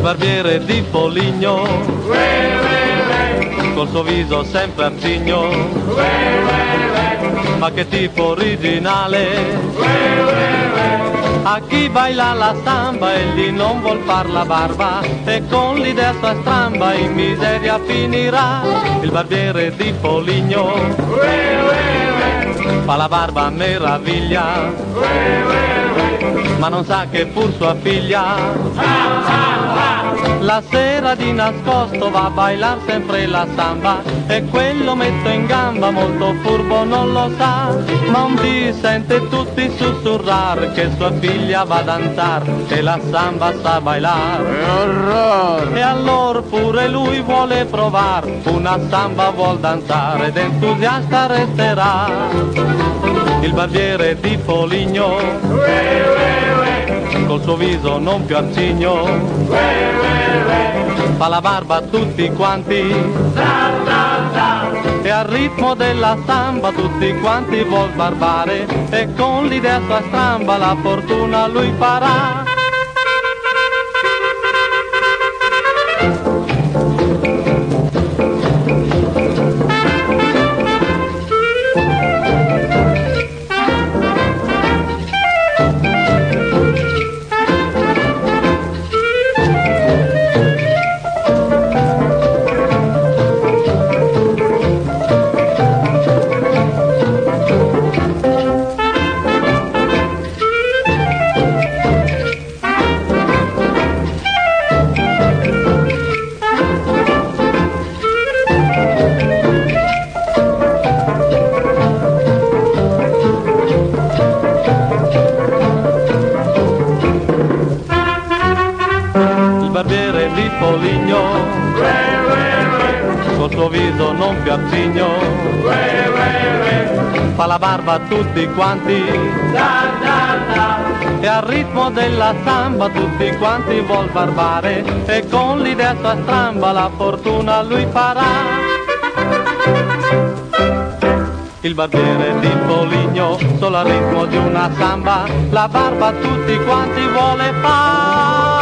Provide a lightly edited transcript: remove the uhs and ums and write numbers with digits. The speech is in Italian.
barbiere di Foligno, col suo viso sempre arcigno, ma che tipo originale. A chi baila la samba egli non vuol far la barba e con l'idea sua stramba in miseria finirà. Il barbiere di Foligno fa la barba a meraviglia, ma non sa che pur sua figlia la sera di nascosto va a bailar sempre la samba e quello messo in gamba molto furbo non lo sa, ma un dì sente tutti sussurrar che sua figlia va a danzar e la samba sa bailar. E allora pure lui vuole provar, una samba vuol danzare ed entusiasta resterà. Il barbiere di Foligno col suo viso non più arcigno fa la barba a tutti quanti e al ritmo della samba tutti quanti vuol barbare e con l'idea sua stramba la fortuna lui farà. Barbiere di Foligno col suo viso non più arcigno fa la barba a tutti quanti e al ritmo della samba tutti quanti vuol barbare e con l'idea sua stramba la fortuna lui farà. Il barbiere di Foligno solo al ritmo di una samba la barba a tutti quanti vuole fare.